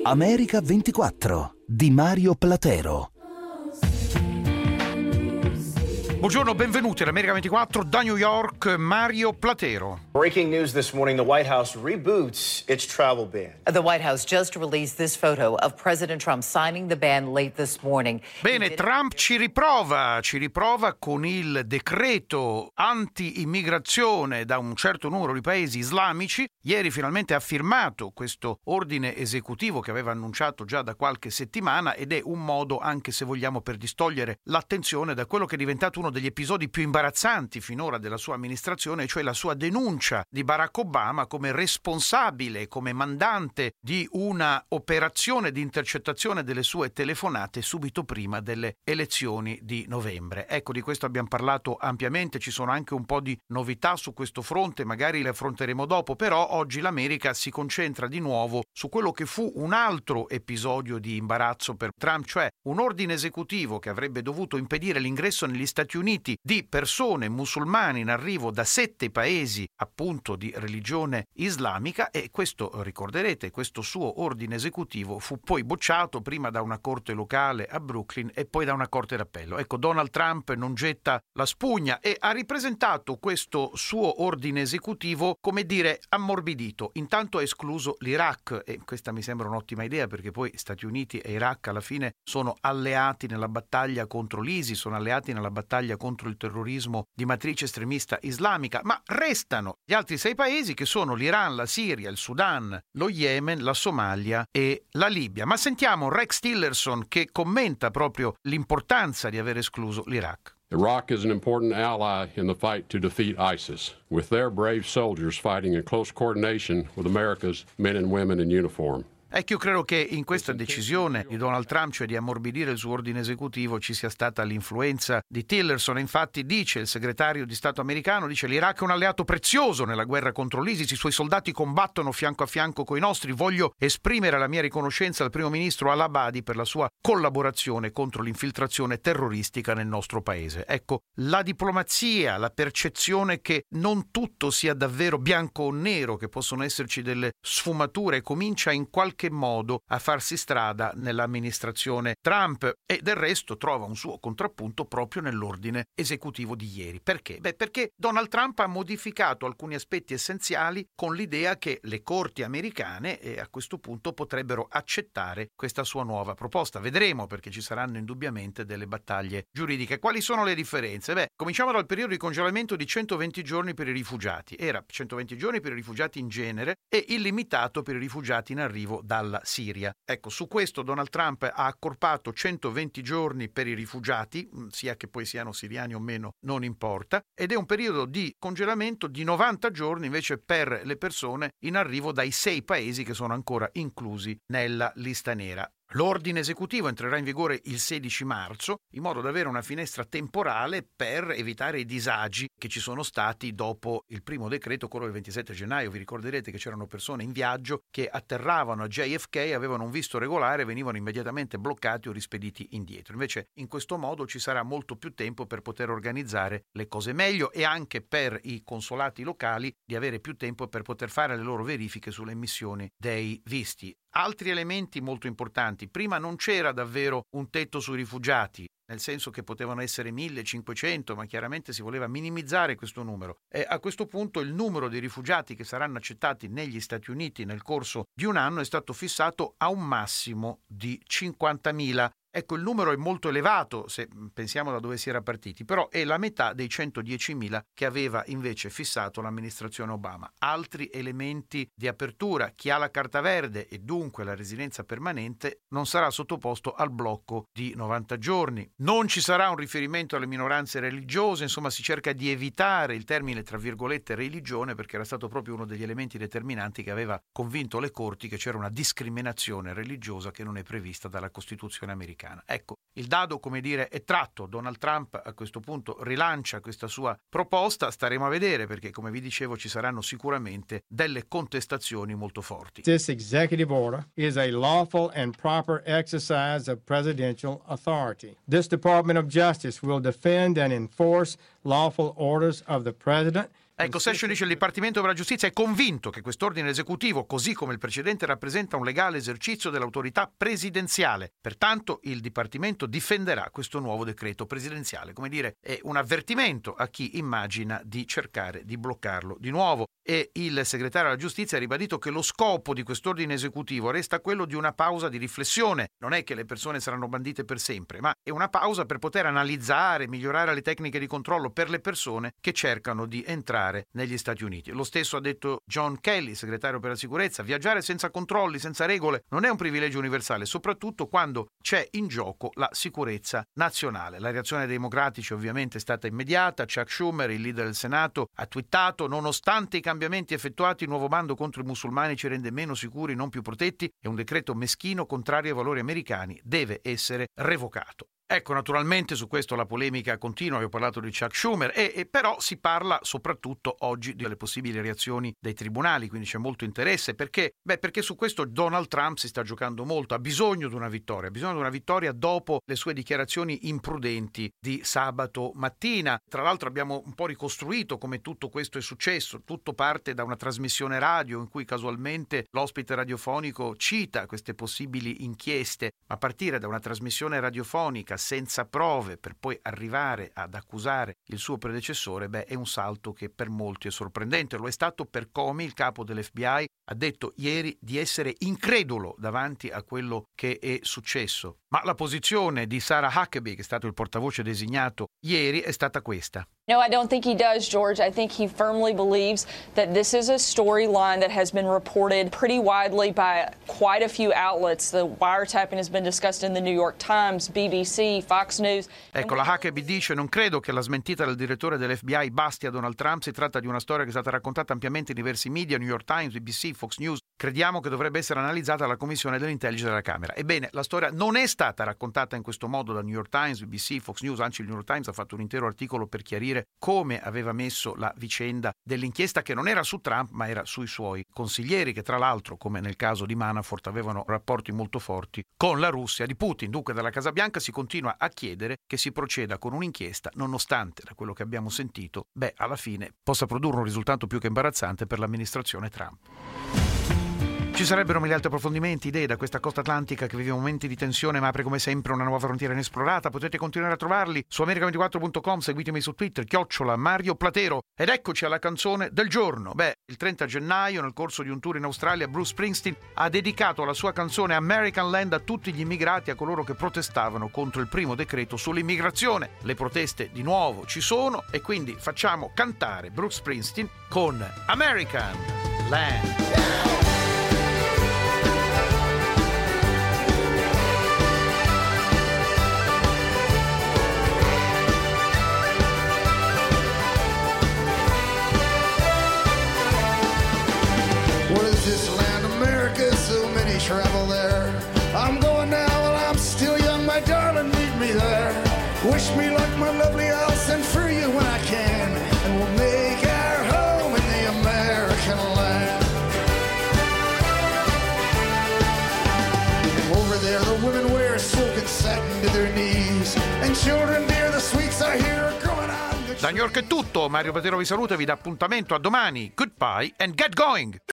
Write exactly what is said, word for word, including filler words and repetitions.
America ventiquattro di Mario Platero. Buongiorno, benvenuti all'America ventiquattro da New York, Mario Platero. Breaking news this morning, the White House reboots its travel ban. The White House just released this photo of President Trump signing the ban late this morning. Bene, Trump ci riprova, ci riprova con il decreto anti-immigrazione da un certo numero di paesi islamici. Ieri finalmente ha firmato questo ordine esecutivo che aveva annunciato già da qualche settimana ed è un modo, anche se vogliamo, per distogliere l'attenzione da quello che è diventato uno degli episodi più imbarazzanti finora della sua amministrazione, cioè la sua denuncia di Barack Obama come responsabile, come mandante di una operazione di intercettazione delle sue telefonate subito prima delle elezioni di novembre. Ecco, di questo abbiamo parlato ampiamente, ci sono anche un po' di novità su questo fronte, magari le affronteremo dopo, però oggi l'America si concentra di nuovo su quello che fu un altro episodio di imbarazzo per Trump, cioè un ordine esecutivo che avrebbe dovuto impedire l'ingresso negli Stati Uniti di persone musulmane in arrivo da sette paesi appunto di religione islamica, e questo, ricorderete, questo suo ordine esecutivo fu poi bocciato prima da una corte locale a Brooklyn e poi da una corte d'appello. Ecco, Donald Trump non getta la spugna e ha ripresentato questo suo ordine esecutivo, come dire, ammorbidito. Intanto ha escluso l'Iraq, e questa mi sembra un'ottima idea perché poi Stati Uniti e Iraq alla fine sono alleati nella battaglia contro l'ISIS, sono alleati nella battaglia contro il terrorismo di matrice estremista islamica, ma restano gli altri sei paesi che sono l'Iran, la Siria, il Sudan, lo Yemen, la Somalia e la Libia. Ma sentiamo Rex Tillerson che commenta proprio l'importanza di aver escluso l'Iraq. Iraq is an important ally in the fight to defeat ISIS, with their brave soldiers fighting in close coordination with America's men and women in uniform. Ecco, io credo che in questa decisione di Donald Trump, cioè di ammorbidire il suo ordine esecutivo, ci sia stata l'influenza di Tillerson. Infatti dice il segretario di Stato americano, dice: l'Iraq è un alleato prezioso nella guerra contro l'ISIS, i suoi soldati combattono fianco a fianco coi nostri, voglio esprimere la mia riconoscenza al primo ministro al-Abadi per la sua collaborazione contro l'infiltrazione terroristica nel nostro paese. Ecco, la diplomazia, la percezione che non tutto sia davvero bianco o nero, che possono esserci delle sfumature, comincia in qualche modo a farsi strada nell'amministrazione Trump, e del resto trova un suo contrappunto proprio nell'ordine esecutivo di ieri. Perché? Beh, perché Donald Trump ha modificato alcuni aspetti essenziali con l'idea che le corti americane eh, a questo punto potrebbero accettare questa sua nuova proposta. Vedremo, perché ci saranno indubbiamente delle battaglie giuridiche. Quali sono le differenze? Beh, cominciamo dal periodo di congelamento di centoventi giorni per i rifugiati. Era centoventi giorni per i rifugiati in genere e illimitato per i rifugiati in arrivo dalla Siria. Ecco, su questo Donald Trump ha accorpato centoventi giorni per i rifugiati, sia che poi siano siriani o meno, non importa, ed è un periodo di congelamento di novanta giorni invece per le persone in arrivo dai sei paesi che sono ancora inclusi nella lista nera. L'ordine esecutivo entrerà in vigore il sedici marzo, in modo da avere una finestra temporale per evitare i disagi che ci sono stati dopo il primo decreto, quello del ventisette gennaio. Vi ricorderete che c'erano persone in viaggio che atterravano a J F K, avevano un visto regolare e venivano immediatamente bloccati o rispediti indietro. Invece in questo modo ci sarà molto più tempo per poter organizzare le cose meglio, e anche per i consolati locali di avere più tempo per poter fare le loro verifiche sulle emissioni dei visti. Altri elementi molto importanti: prima non c'era davvero un tetto sui rifugiati, nel senso che potevano essere millecinquecento, ma chiaramente si voleva minimizzare questo numero. E a questo punto il numero di rifugiati che saranno accettati negli Stati Uniti nel corso di un anno è stato fissato a un massimo di cinquantamila. Ecco, il numero è molto elevato se pensiamo da dove si era partiti, però è la metà dei centodiecimila che aveva invece fissato l'amministrazione Obama. Altri elementi di apertura: chi ha la carta verde e dunque la residenza permanente non sarà sottoposto al blocco di novanta giorni. Non ci sarà un riferimento alle minoranze religiose, insomma si cerca di evitare il termine tra virgolette religione, perché era stato proprio uno degli elementi determinanti che aveva convinto le corti che c'era una discriminazione religiosa che non è prevista dalla Costituzione americana. Ecco, il dado, come dire, è tratto. Donald Trump a questo punto rilancia questa sua proposta. Staremo a vedere, perché come vi dicevo ci saranno sicuramente delle contestazioni molto forti. This executive order is a lawful and proper exercise of presidential authority. This Department of Justice will defend and enforce lawful orders of the president Ecco, Session dice: il Dipartimento della Giustizia è convinto che quest'ordine esecutivo, così come il precedente, rappresenta un legale esercizio dell'autorità presidenziale. Pertanto il Dipartimento difenderà questo nuovo decreto presidenziale. Come dire, è un avvertimento a chi immagina di cercare di bloccarlo di nuovo. E il segretario della Giustizia ha ribadito che lo scopo di quest'ordine esecutivo resta quello di una pausa di riflessione. Non è che le persone saranno bandite per sempre, ma è una pausa per poter analizzare, migliorare le tecniche di controllo per le persone che cercano di entrare negli Stati Uniti. Lo stesso ha detto John Kelly, segretario per la sicurezza: viaggiare senza controlli, senza regole, non è un privilegio universale, soprattutto quando c'è in gioco la sicurezza nazionale. La reazione dei democratici ovviamente è stata immediata. Chuck Schumer, il leader del Senato, ha twittato: nonostante i cambiamenti effettuati, il nuovo bando contro i musulmani ci rende meno sicuri, non più protetti, è un decreto meschino, contrario ai valori americani, deve essere revocato. Ecco, naturalmente su questo la polemica continua, vi ho parlato di Chuck Schumer, e, e però si parla soprattutto oggi delle possibili reazioni dei tribunali, quindi c'è molto interesse. Perché? Beh, perché su questo Donald Trump si sta giocando molto, ha bisogno di una vittoria, ha bisogno di una vittoria dopo le sue dichiarazioni imprudenti di sabato mattina. Tra l'altro abbiamo un po' ricostruito come tutto questo è successo, tutto parte da una trasmissione radio in cui casualmente l'ospite radiofonico cita queste possibili inchieste, a partire da una trasmissione radiofonica senza prove per poi arrivare ad accusare il suo predecessore. Beh, è un salto che per molti è sorprendente. Lo è stato per Comey, il capo dell'F B I, ha detto ieri di essere incredulo davanti a quello che è successo. Ma la posizione di Sarah Huckabee, che è stato il portavoce designato ieri, è stata questa. No, I don't think he does, George. I think he firmly believes that this is a storyline that has been reported pretty widely by quite a few outlets. The wiretapping has been discussed in the New York Times, B B C, Fox News. Ecco, la Huckabee dice: non credo che la smentita del direttore dell'F B I basti a Donald Trump. Si tratta di una storia che è stata raccontata ampiamente in diversi media, New York Times, B B C, Fox News. Crediamo che dovrebbe essere analizzata dalla Commissione dell'Intelligence della Camera. Ebbene, la storia non è stata raccontata in questo modo da New York Times, B B C, Fox News. Anzi, il New York Times ha fatto un intero articolo per chiarire come aveva messo la vicenda dell'inchiesta, che non era su Trump ma era sui suoi consiglieri, che tra l'altro, come nel caso di Manafort, avevano rapporti molto forti con la Russia di Putin. Dunque dalla Casa Bianca si continua a chiedere che si proceda con un'inchiesta, nonostante, da quello che abbiamo sentito, beh, alla fine possa produrre un risultato più che imbarazzante per l'amministrazione Trump. Ci sarebbero mille altri approfondimenti, idee da questa costa atlantica che vive momenti di tensione ma apre come sempre una nuova frontiera inesplorata. Potete continuare a trovarli su america ventiquattro punto com, seguitemi su Twitter, chiocciola Mario Platero. Ed eccoci alla canzone del giorno. Beh, il trenta gennaio, nel corso di un tour in Australia, Bruce Springsteen ha dedicato la sua canzone American Land a tutti gli immigrati, a coloro che protestavano contro il primo decreto sull'immigrazione. Le proteste di nuovo ci sono e quindi facciamo cantare Bruce Springsteen con American Land. This land, America, so many travel there. I'm going now while I'm still young, my darling, meet me there. Wish me luck, my lovely, I'll send for you when I can, and we'll make our home in the American land. Over there the women wear silk and satin to their knees, and children dear, the sweets I hear are growing on. Da New York è tutto, Mario Platero vi saluta e vi dà appuntamento a domani. Goodbye and get going!